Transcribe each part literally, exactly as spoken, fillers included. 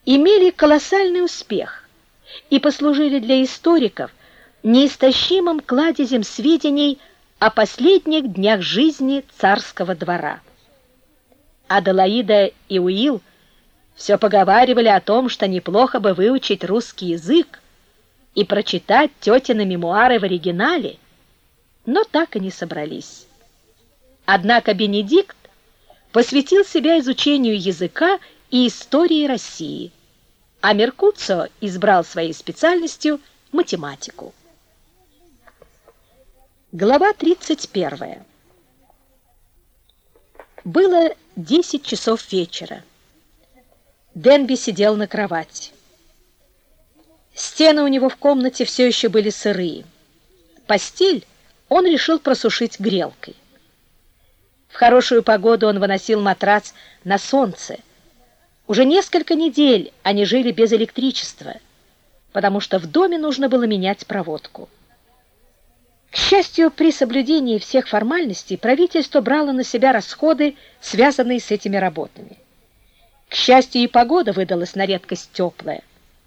имели колоссальный успех и послужили для историков неистощимым кладезем сведений о последних днях жизни царского двора. Аделаида и Уилл все поговаривали о том, что неплохо бы выучить русский язык и прочитать тетины мемуары в оригинале, но так и не собрались. Однако Бенедикт посвятил себя изучению языка и истории России, а Меркуцио избрал своей специальностью математику. Глава тридцать первая. Было десять часов вечера. Денби сидел на кровати. Стены у него в комнате все еще были сырые. Постель он решил просушить грелкой. В хорошую погоду он выносил матрас на солнце. Уже несколько недель они жили без электричества, потому что в доме нужно было менять проводку. К счастью, при соблюдении всех формальностей правительство брало на себя расходы, связанные с этими работами. К счастью, и погода выдалась на редкость теплая.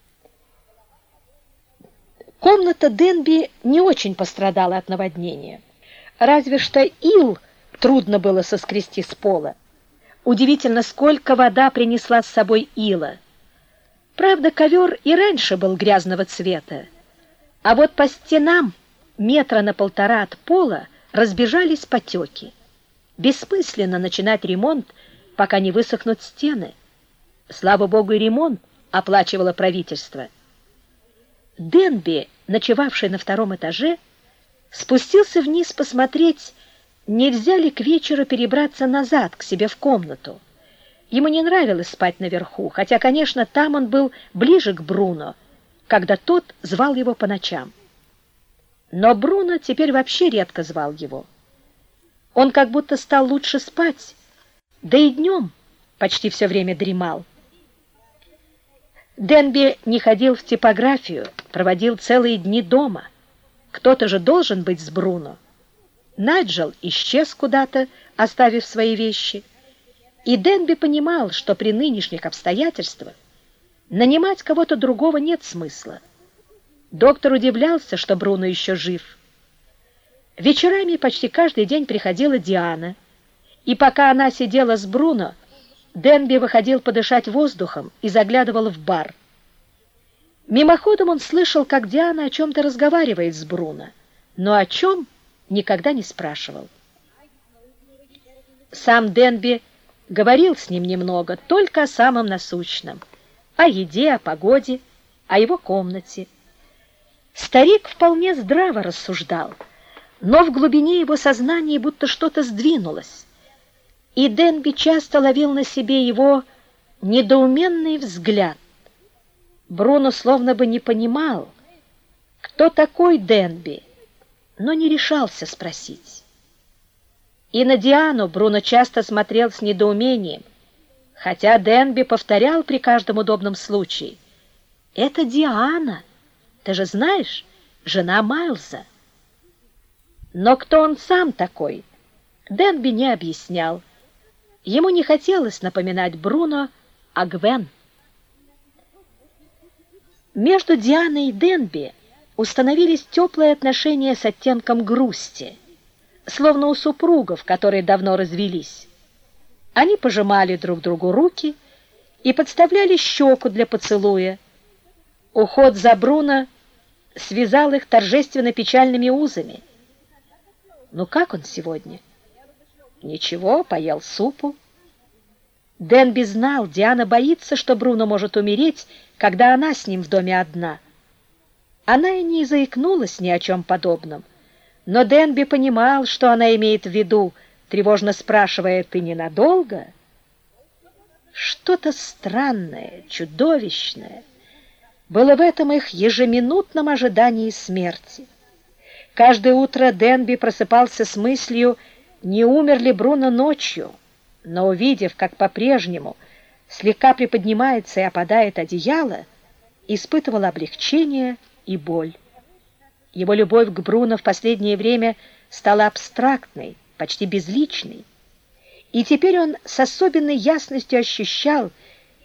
Комната Денби не очень пострадала от наводнения. Разве что ил трудно было соскрести с пола. Удивительно, сколько вода принесла с собой ила. Правда, ковер и раньше был грязного цвета, а вот по стенам метра на полтора от пола разбежались потеки. Бессмысленно начинать ремонт, пока не высохнут стены. Слава богу, и ремонт оплачивало правительство. Денби, ночевавший на втором этаже, спустился вниз посмотреть, нельзя ли к вечеру перебраться назад к себе в комнату. Ему не нравилось спать наверху, хотя, конечно, там он был ближе к Бруно, когда тот звал его по ночам. Но Бруно теперь вообще редко звал его. Он как будто стал лучше спать, да и днем почти все время дремал. Денби не ходил в типографию, проводил целые дни дома. Кто-то же должен быть с Бруно. Найджел исчез куда-то, оставив свои вещи. И Денби понимал, что при нынешних обстоятельствах нанимать кого-то другого нет смысла. Доктор удивлялся, что Бруно еще жив. Вечерами почти каждый день приходила Диана, и пока она сидела с Бруно, Денби выходил подышать воздухом и заглядывал в бар. Мимоходом он слышал, как Диана о чем-то разговаривает с Бруно, но о чем никогда не спрашивал. Сам Денби говорил с ним немного, только о самом насущном, о еде, о погоде, о его комнате. Старик вполне здраво рассуждал, но в глубине его сознания будто что-то сдвинулось, и Денби часто ловил на себе его недоуменный взгляд. Бруно словно бы не понимал, кто такой Денби, но не решался спросить. И на Диану Бруно часто смотрел с недоумением, хотя Денби повторял при каждом удобном случае: «Это Диана, ты же знаешь, жена Майлза». Но кто он сам такой, Денби не объяснял. Ему не хотелось напоминать Бруно о Гвен. Между Дианой и Денби установились теплые отношения с оттенком грусти, словно у супругов, которые давно развелись. Они пожимали друг другу руки и подставляли щеку для поцелуя. Уход за Бруно связал их торжественно печальными узами. Ну как он сегодня? Ничего, поел супу. Денби знал, Диана боится, что Бруно может умереть, когда она с ним в доме одна. Она и не заикнулась ни о чем подобном, но Денби понимал, что она имеет в виду, тревожно спрашивая: «Ты ненадолго?» Что-то странное, чудовищное было в этом их ежеминутном ожидании смерти. Каждое утро Денби просыпался с мыслью, не умер ли Бруно ночью, но, увидев, как по-прежнему слегка приподнимается и опадает одеяло, испытывал облегчение и боль. Его любовь к Бруно в последнее время стала абстрактной, почти безличной, и теперь он с особенной ясностью ощущал,